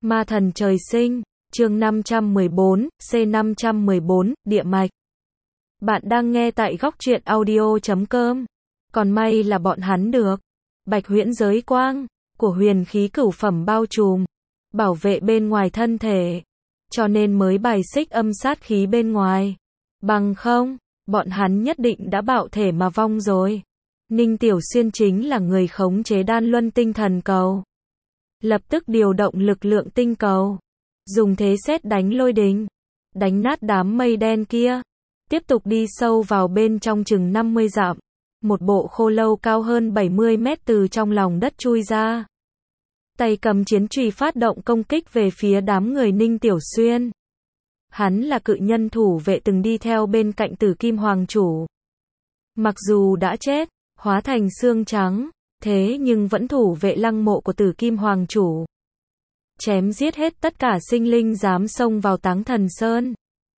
Ma thần trời sinh, chương 514, C514, địa mạch. Bạn đang nghe tại góc truyện audio.com. Còn may là bọn hắn được Bạch Huyễn giới quang của huyền khí cửu phẩm bao trùm, bảo vệ bên ngoài thân thể, cho nên mới bài xích âm sát khí bên ngoài. Bằng không, bọn hắn nhất định đã bạo thể mà vong rồi. Ninh Tiểu Xuyên chính là người khống chế đan luân tinh thần cầu. Lập tức điều động lực lượng tinh cầu, dùng thế sét đánh lôi đình, đánh nát đám mây đen kia, tiếp tục đi sâu vào bên trong chừng 50 dặm. Một bộ khô lâu cao hơn 70 mét từ trong lòng đất chui ra, tay cầm chiến chùy phát động công kích về phía đám người Ninh Tiểu Xuyên. Hắn là cự nhân thủ vệ từng đi theo bên cạnh Tử Kim Hoàng Chủ. Mặc dù đã chết, hóa thành xương trắng, thế nhưng vẫn thủ vệ lăng mộ của Tử Kim Hoàng Chủ. Chém giết hết tất cả sinh linh dám xông vào Táng Thần Sơn.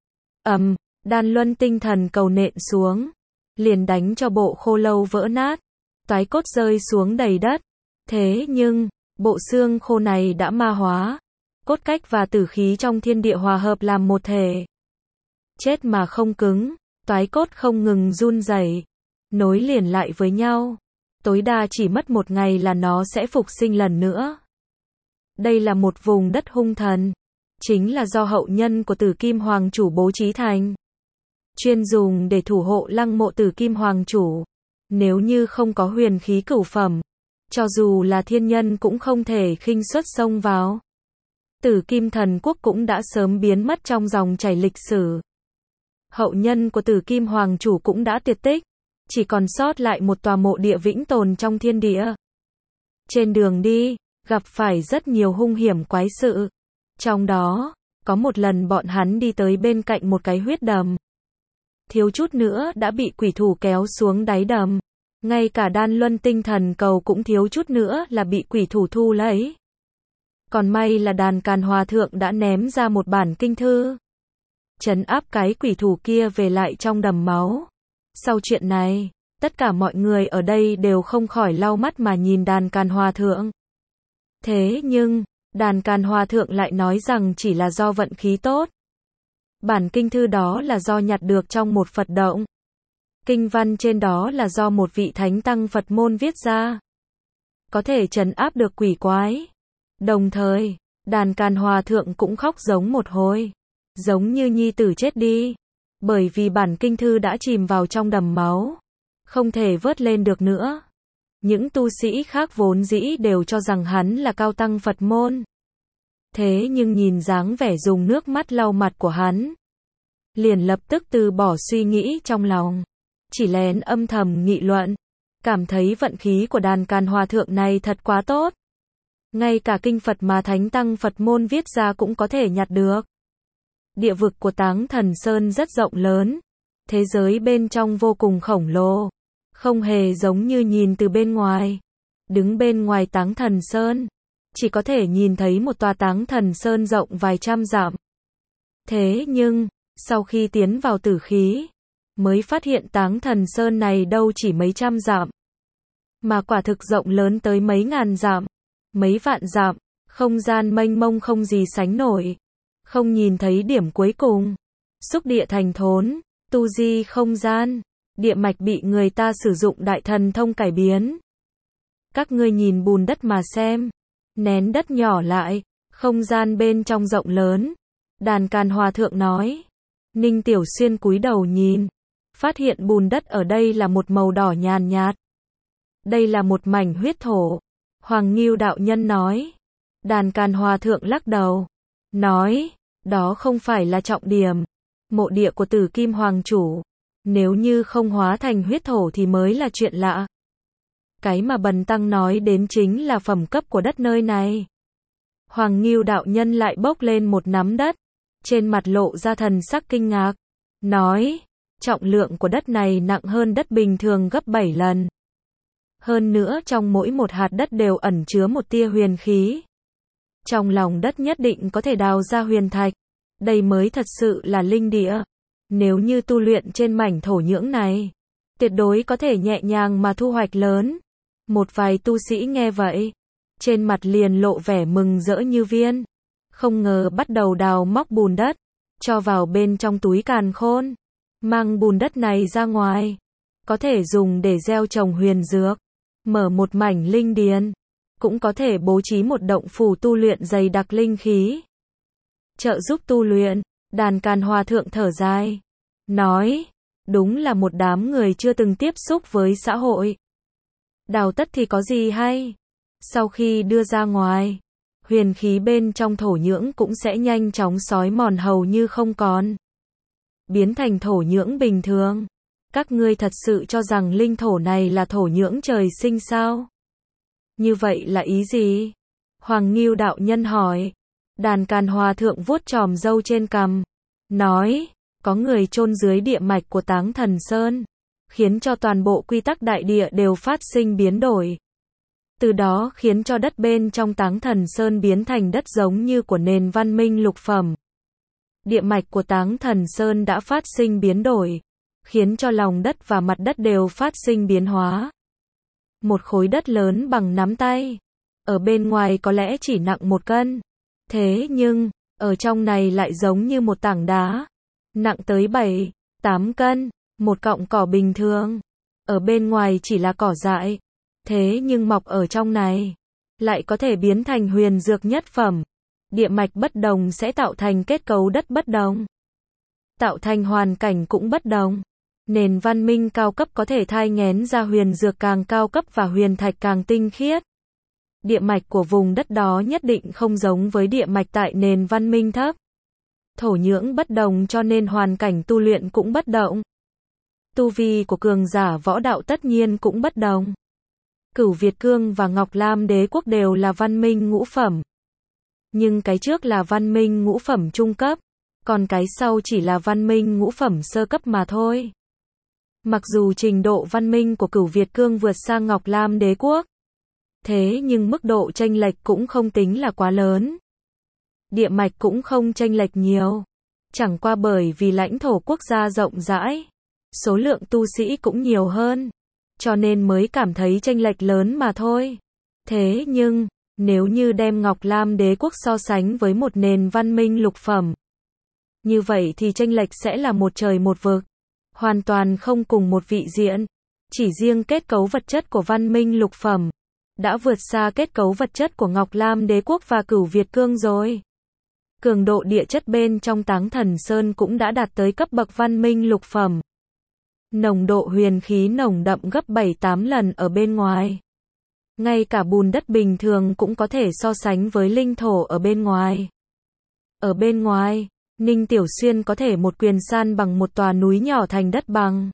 Đan luân tinh thần cầu nện xuống, liền đánh cho bộ khô lâu vỡ nát, toái cốt rơi xuống đầy đất. Thế nhưng, bộ xương khô này đã ma hóa, cốt cách và tử khí trong thiên địa hòa hợp làm một thể. Chết mà không cứng, toái cốt không ngừng run rẩy, nối liền lại với nhau. Tối đa chỉ mất một ngày là nó sẽ phục sinh lần nữa. Đây là một vùng đất hung thần, chính là do hậu nhân của Tử Kim Hoàng Chủ bố trí thành, chuyên dùng để thủ hộ lăng mộ Tử Kim Hoàng Chủ. Nếu như không có huyền khí cửu phẩm, cho dù là thiên nhân cũng không thể khinh suất xông vào. Tử Kim Thần Quốc cũng đã sớm biến mất trong dòng chảy lịch sử. Hậu nhân của Tử Kim Hoàng Chủ cũng đã tuyệt tích, chỉ còn sót lại một tòa mộ địa vĩnh tồn trong thiên địa. Trên đường đi, gặp phải rất nhiều hung hiểm quái sự. Trong đó, có một lần bọn hắn đi tới bên cạnh một cái huyết đầm. Thiếu chút nữa đã bị quỷ thủ kéo xuống đáy đầm. Ngay cả đan luân tinh thần cầu cũng thiếu chút nữa là bị quỷ thủ thu lấy. Còn may là Đàn Càn Hòa Thượng đã ném ra một bản kinh thư, trấn áp cái quỷ thủ kia về lại trong đầm máu. Sau chuyện này, tất cả mọi người ở đây đều không khỏi lau mắt mà nhìn Đàn Càn Hòa Thượng. Thế nhưng, Đàn Càn Hòa Thượng lại nói rằng chỉ là do vận khí tốt. Bản kinh thư đó là do nhặt được trong một Phật động. Kinh văn trên đó là do một vị thánh tăng Phật môn viết ra, có thể trấn áp được quỷ quái. Đồng thời, Đàn Càn Hòa Thượng cũng khóc giống một hồi, giống như nhi tử chết đi, bởi vì bản kinh thư đã chìm vào trong đầm máu, không thể vớt lên được nữa. Những tu sĩ khác vốn dĩ đều cho rằng hắn là cao tăng Phật môn. Thế nhưng nhìn dáng vẻ dùng nước mắt lau mặt của hắn, liền lập tức từ bỏ suy nghĩ trong lòng, chỉ lén âm thầm nghị luận, cảm thấy vận khí của Đàn Càn Hòa Thượng này thật quá tốt. Ngay cả kinh Phật mà thánh tăng Phật môn viết ra cũng có thể nhặt được. Địa vực của Táng Thần Sơn rất rộng lớn, thế giới bên trong vô cùng khổng lồ, không hề giống như nhìn từ bên ngoài. Đứng bên ngoài Táng Thần Sơn, chỉ có thể nhìn thấy một tòa Táng Thần Sơn rộng vài trăm dặm. Thế nhưng, sau khi tiến vào tử khí, mới phát hiện Táng Thần Sơn này đâu chỉ mấy trăm dặm, mà quả thực rộng lớn tới mấy ngàn dặm, mấy vạn dặm, không gian mênh mông không gì sánh nổi, không nhìn thấy điểm cuối cùng. Xúc địa thành thốn, tu di không gian, địa mạch bị người ta sử dụng đại thần thông cải biến. Các ngươi nhìn bùn đất mà xem, nén đất nhỏ lại, không gian bên trong rộng lớn. Đàn Càn Hòa Thượng nói. Ninh Tiểu Xuyên cúi đầu nhìn, phát hiện bùn đất ở đây là một màu đỏ nhàn nhạt. Đây là một mảnh huyết thổ. Hoàng Ngưu đạo nhân nói. Đàn Càn Hòa Thượng lắc đầu, nói, đó không phải là trọng điểm. Mộ địa của Tử Kim Hoàng Chủ, nếu như không hóa thành huyết thổ thì mới là chuyện lạ. Cái mà Bần Tăng nói đến chính là phẩm cấp của đất nơi này. Hoàng Ngưu đạo nhân lại bốc lên một nắm đất, trên mặt lộ ra thần sắc kinh ngạc, nói, trọng lượng của đất này nặng hơn đất bình thường gấp 7 lần. Hơn nữa trong mỗi một hạt đất đều ẩn chứa một tia huyền khí. Trong lòng đất nhất định có thể đào ra huyền thạch. Đây mới thật sự là linh địa. Nếu như tu luyện trên mảnh thổ nhưỡng này, tuyệt đối có thể nhẹ nhàng mà thu hoạch lớn. Một vài tu sĩ nghe vậy, trên mặt liền lộ vẻ mừng rỡ như viên. không ngờ bắt đầu đào móc bùn đất, cho vào bên trong túi càn khôn, mang bùn đất này ra ngoài, có thể dùng để gieo trồng huyền dược, mở một mảnh linh điền, cũng có thể bố trí một động phủ tu luyện dày đặc linh khí, trợ giúp tu luyện. Đàn Càn Hòa Thượng thở dài, nói, đúng là một đám người chưa từng tiếp xúc với xã hội. Đào tất thì có gì hay? Sau khi đưa ra ngoài, huyền khí bên trong thổ nhưỡng cũng sẽ nhanh chóng xói mòn hầu như không còn, biến thành thổ nhưỡng bình thường. Các ngươi thật sự cho rằng linh thổ này là thổ nhưỡng trời sinh sao? Như vậy là ý gì? Hoàng Ngưu đạo nhân hỏi. Đàn Càn Hòa Thượng vuốt chòm râu trên cằm, nói, có người chôn dưới địa mạch của Táng Thần Sơn, khiến cho toàn bộ quy tắc đại địa đều phát sinh biến đổi. Từ đó khiến cho đất bên trong Táng Thần Sơn biến thành đất giống như của nền văn minh lục phẩm. Địa mạch của Táng Thần Sơn đã phát sinh biến đổi, khiến cho lòng đất và mặt đất đều phát sinh biến hóa. Một khối đất lớn bằng nắm tay, ở bên ngoài có lẽ chỉ nặng 1 cân. Thế nhưng, ở trong này lại giống như một tảng đá, nặng tới 7, 8 cân, một cọng cỏ bình thường. Ở bên ngoài chỉ là cỏ dại, thế nhưng mọc ở trong này, lại có thể biến thành huyền dược nhất phẩm. Địa mạch bất đồng sẽ tạo thành kết cấu đất bất đồng, tạo thành hoàn cảnh cũng bất đồng. Nền văn minh cao cấp có thể thai nghén ra huyền dược càng cao cấp và huyền thạch càng tinh khiết. Địa mạch của vùng đất đó nhất định không giống với địa mạch tại nền văn minh thấp. Thổ nhưỡng bất đồng cho nên hoàn cảnh tu luyện cũng bất động. Tu vi của cường giả võ đạo tất nhiên cũng bất đồng. Cửu Việt Cương và Ngọc Lam Đế quốc đều là văn minh ngũ phẩm. Nhưng cái trước là văn minh ngũ phẩm trung cấp, còn cái sau chỉ là văn minh ngũ phẩm sơ cấp mà thôi. Mặc dù trình độ văn minh của Cửu Việt Cương vượt sang Ngọc Lam Đế quốc, thế nhưng mức độ chênh lệch cũng không tính là quá lớn. Địa mạch cũng không chênh lệch nhiều. Chẳng qua bởi vì lãnh thổ quốc gia rộng rãi, số lượng tu sĩ cũng nhiều hơn, cho nên mới cảm thấy chênh lệch lớn mà thôi. Thế nhưng, nếu như đem Ngọc Lam Đế quốc so sánh với một nền văn minh lục phẩm, như vậy thì chênh lệch sẽ là một trời một vực, hoàn toàn không cùng một vị diện. Chỉ riêng kết cấu vật chất của văn minh lục phẩm đã vượt xa kết cấu vật chất của Ngọc Lam Đế quốc và Cửu Việt Cương rồi. Cường độ địa chất bên trong Táng Thần Sơn cũng đã đạt tới cấp bậc văn minh lục phẩm. Nồng độ huyền khí nồng đậm gấp 7-8 lần ở bên ngoài. Ngay cả bùn đất bình thường cũng có thể so sánh với linh thổ ở bên ngoài. Ở bên ngoài, Ninh Tiểu Xuyên có thể một quyền san bằng một tòa núi nhỏ thành đất bằng.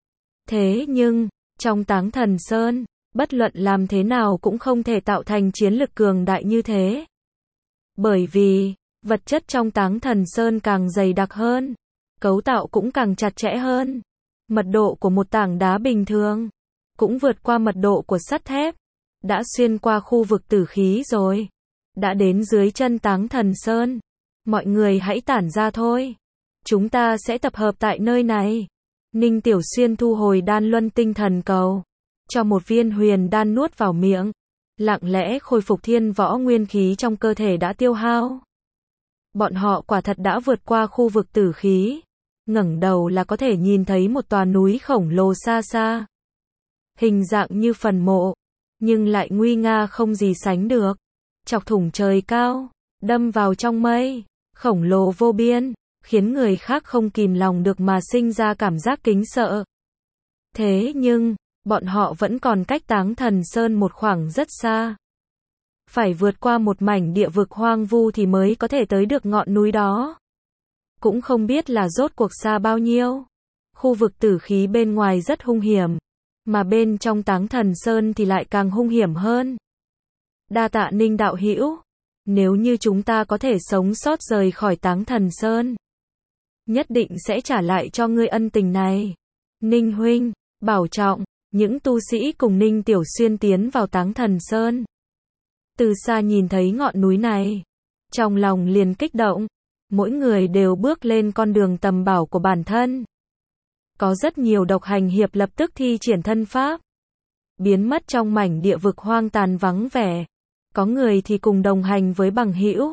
Thế nhưng, trong Táng Thần Sơn, bất luận làm thế nào cũng không thể tạo thành chiến lực cường đại như thế. Bởi vì, vật chất trong Táng Thần Sơn càng dày đặc hơn, cấu tạo cũng càng chặt chẽ hơn. Mật độ của một tảng đá bình thường cũng vượt qua mật độ của sắt thép, đã xuyên qua khu vực tử khí rồi, đã đến dưới chân Táng Thần Sơn. Mọi người hãy tản ra thôi, chúng ta sẽ tập hợp tại nơi này. Ninh Tiểu Xuyên thu hồi đan luân tinh thần cầu, cho một viên huyền đan nuốt vào miệng, lặng lẽ khôi phục thiên võ nguyên khí trong cơ thể đã tiêu hao. Bọn họ quả thật đã vượt qua khu vực tử khí, ngẩng đầu là có thể nhìn thấy một tòa núi khổng lồ xa xa, hình dạng như phần mộ, nhưng lại nguy nga không gì sánh được, chọc thủng trời cao, đâm vào trong mây, khổng lồ vô biên, khiến người khác không kìm lòng được mà sinh ra cảm giác kính sợ. Thế nhưng, bọn họ vẫn còn cách Táng Thần Sơn một khoảng rất xa. Phải vượt qua một mảnh địa vực hoang vu thì mới có thể tới được ngọn núi đó. Cũng không biết là rốt cuộc xa bao nhiêu. Khu vực tử khí bên ngoài rất hung hiểm, mà bên trong Táng Thần Sơn thì lại càng hung hiểm hơn. Đa tạ Ninh đạo hữu, nếu như chúng ta có thể sống sót rời khỏi Táng Thần Sơn, nhất định sẽ trả lại cho ngươi ân tình này. Ninh huynh, bảo trọng. Những tu sĩ cùng Ninh Tiểu Xuyên tiến vào Táng Thần Sơn. Từ xa nhìn thấy ngọn núi này, trong lòng liền kích động. Mỗi người đều bước lên con đường tầm bảo của bản thân. Có rất nhiều độc hành hiệp lập tức thi triển thân pháp, biến mất trong mảnh địa vực hoang tàn vắng vẻ. Có người thì cùng đồng hành với bằng hữu,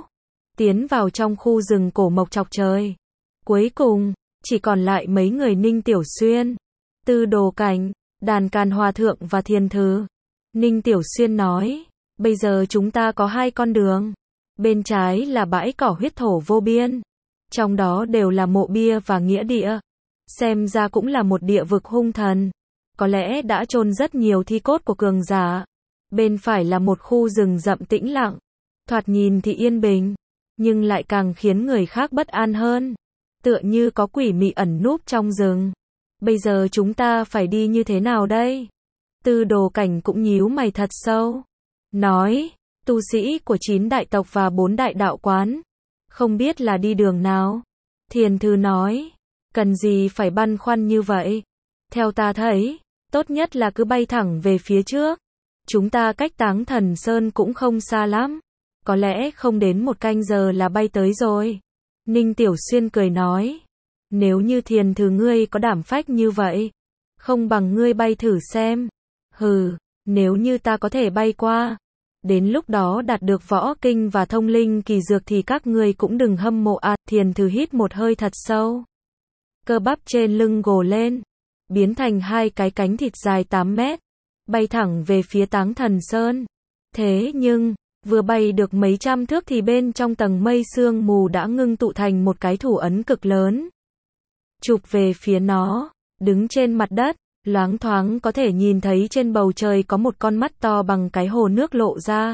tiến vào trong khu rừng cổ mộc chọc trời. Cuối cùng, chỉ còn lại mấy người Ninh Tiểu Xuyên, Tư Đồ Cảnh, Đàn Càn Hòa Thượng và Thiền Thư. Ninh Tiểu Xuyên nói, bây giờ chúng ta có 2 con đường. Bên trái là bãi cỏ huyết thổ vô biên. Trong đó đều là mộ bia và nghĩa địa. Xem ra cũng là một địa vực hung thần. Có lẽ đã chôn rất nhiều thi cốt của cường giả. Bên phải là một khu rừng rậm tĩnh lặng. Thoạt nhìn thì yên bình, nhưng lại càng khiến người khác bất an hơn. Tựa như có quỷ mị ẩn núp trong rừng. Bây giờ chúng ta phải đi như thế nào đây? Tư Đồ Cảnh cũng nhíu mày thật sâu. Nói, tu sĩ của 9 đại tộc và 4 đại đạo quán. Không biết là đi đường nào. Thiền Thư nói, cần gì phải băn khoăn như vậy? Theo ta thấy, tốt nhất là cứ bay thẳng về phía trước. Chúng ta cách Táng Thần Sơn cũng không xa lắm. Có lẽ không đến 1 canh giờ là bay tới rồi. Ninh Tiểu Xuyên cười nói, nếu như Thiền Thư ngươi có đảm phách như vậy, không bằng ngươi bay thử xem. Hừ, nếu như ta có thể bay qua, đến lúc đó đạt được võ kinh và thông linh kỳ dược thì các ngươi cũng đừng hâm mộ à. Thiền Thư hít một hơi thật sâu. Cơ bắp trên lưng gồ lên, biến thành 2 cái cánh thịt dài 8 mét, bay thẳng về phía Táng Thần Sơn. Thế nhưng, vừa bay được mấy trăm thước thì bên trong tầng mây sương mù đã ngưng tụ thành một cái thủ ấn cực lớn. Chụp về phía nó, đứng trên mặt đất, loáng thoáng có thể nhìn thấy trên bầu trời có một con mắt to bằng cái hồ nước lộ ra.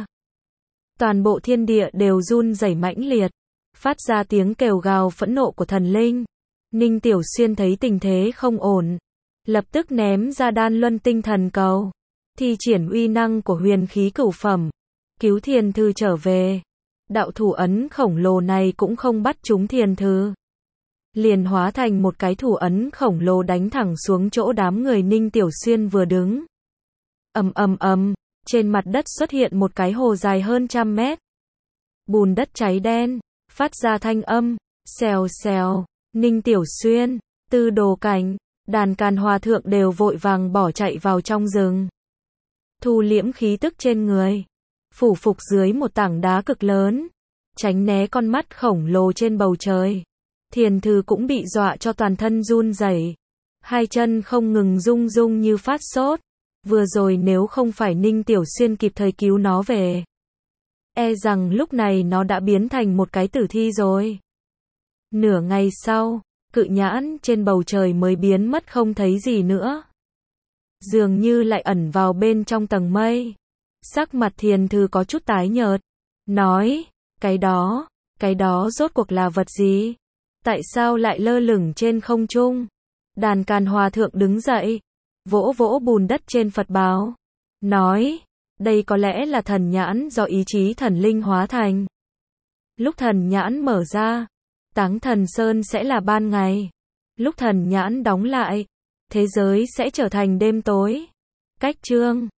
Toàn bộ thiên địa đều run rẩy mãnh liệt, phát ra tiếng kêu gào phẫn nộ của thần linh. Ninh Tiểu Xuyên thấy tình thế không ổn, lập tức ném ra Đan Luân Tinh Thần Cầu, thi triển uy năng của huyền khí cửu phẩm, cứu Thiền Thư trở về. Đạo thủ ấn khổng lồ này cũng không bắt trúng Thiền Thư, liền hóa thành một cái thủ ấn khổng lồ đánh thẳng xuống chỗ đám người Ninh Tiểu Xuyên vừa đứng. Ầm ầm ầm, trên mặt đất xuất hiện một cái hồ dài hơn 100 mét. Bùn đất cháy đen, phát ra thanh âm, xèo xèo. Ninh Tiểu Xuyên, Tư Đồ Cảnh, Đàn Càn Hòa Thượng đều vội vàng bỏ chạy vào trong rừng. Thu liễm khí tức trên người, phủ phục dưới một tảng đá cực lớn, tránh né con mắt khổng lồ trên bầu trời. Thiền Thư cũng bị dọa cho toàn thân run rẩy, 2 chân không ngừng rung rung như phát sốt. Vừa rồi nếu không phải Ninh Tiểu Xuyên kịp thời cứu nó về, e rằng lúc này nó đã biến thành một cái tử thi rồi. Nửa ngày sau, cự nhãn trên bầu trời mới biến mất không thấy gì nữa. Dường như lại ẩn vào bên trong tầng mây. Sắc mặt Thiền Thư có chút tái nhợt, nói, cái đó rốt cuộc là vật gì? Tại sao lại lơ lửng trên không trung? Đàn Càn Hòa Thượng đứng dậy, vỗ vỗ bùn đất trên Phật bào, nói, đây có lẽ là thần nhãn do ý chí thần linh hóa thành. Lúc thần nhãn mở ra, Táng Thần Sơn sẽ là ban ngày. Lúc thần nhãn đóng lại, thế giới sẽ trở thành đêm tối. Cách chương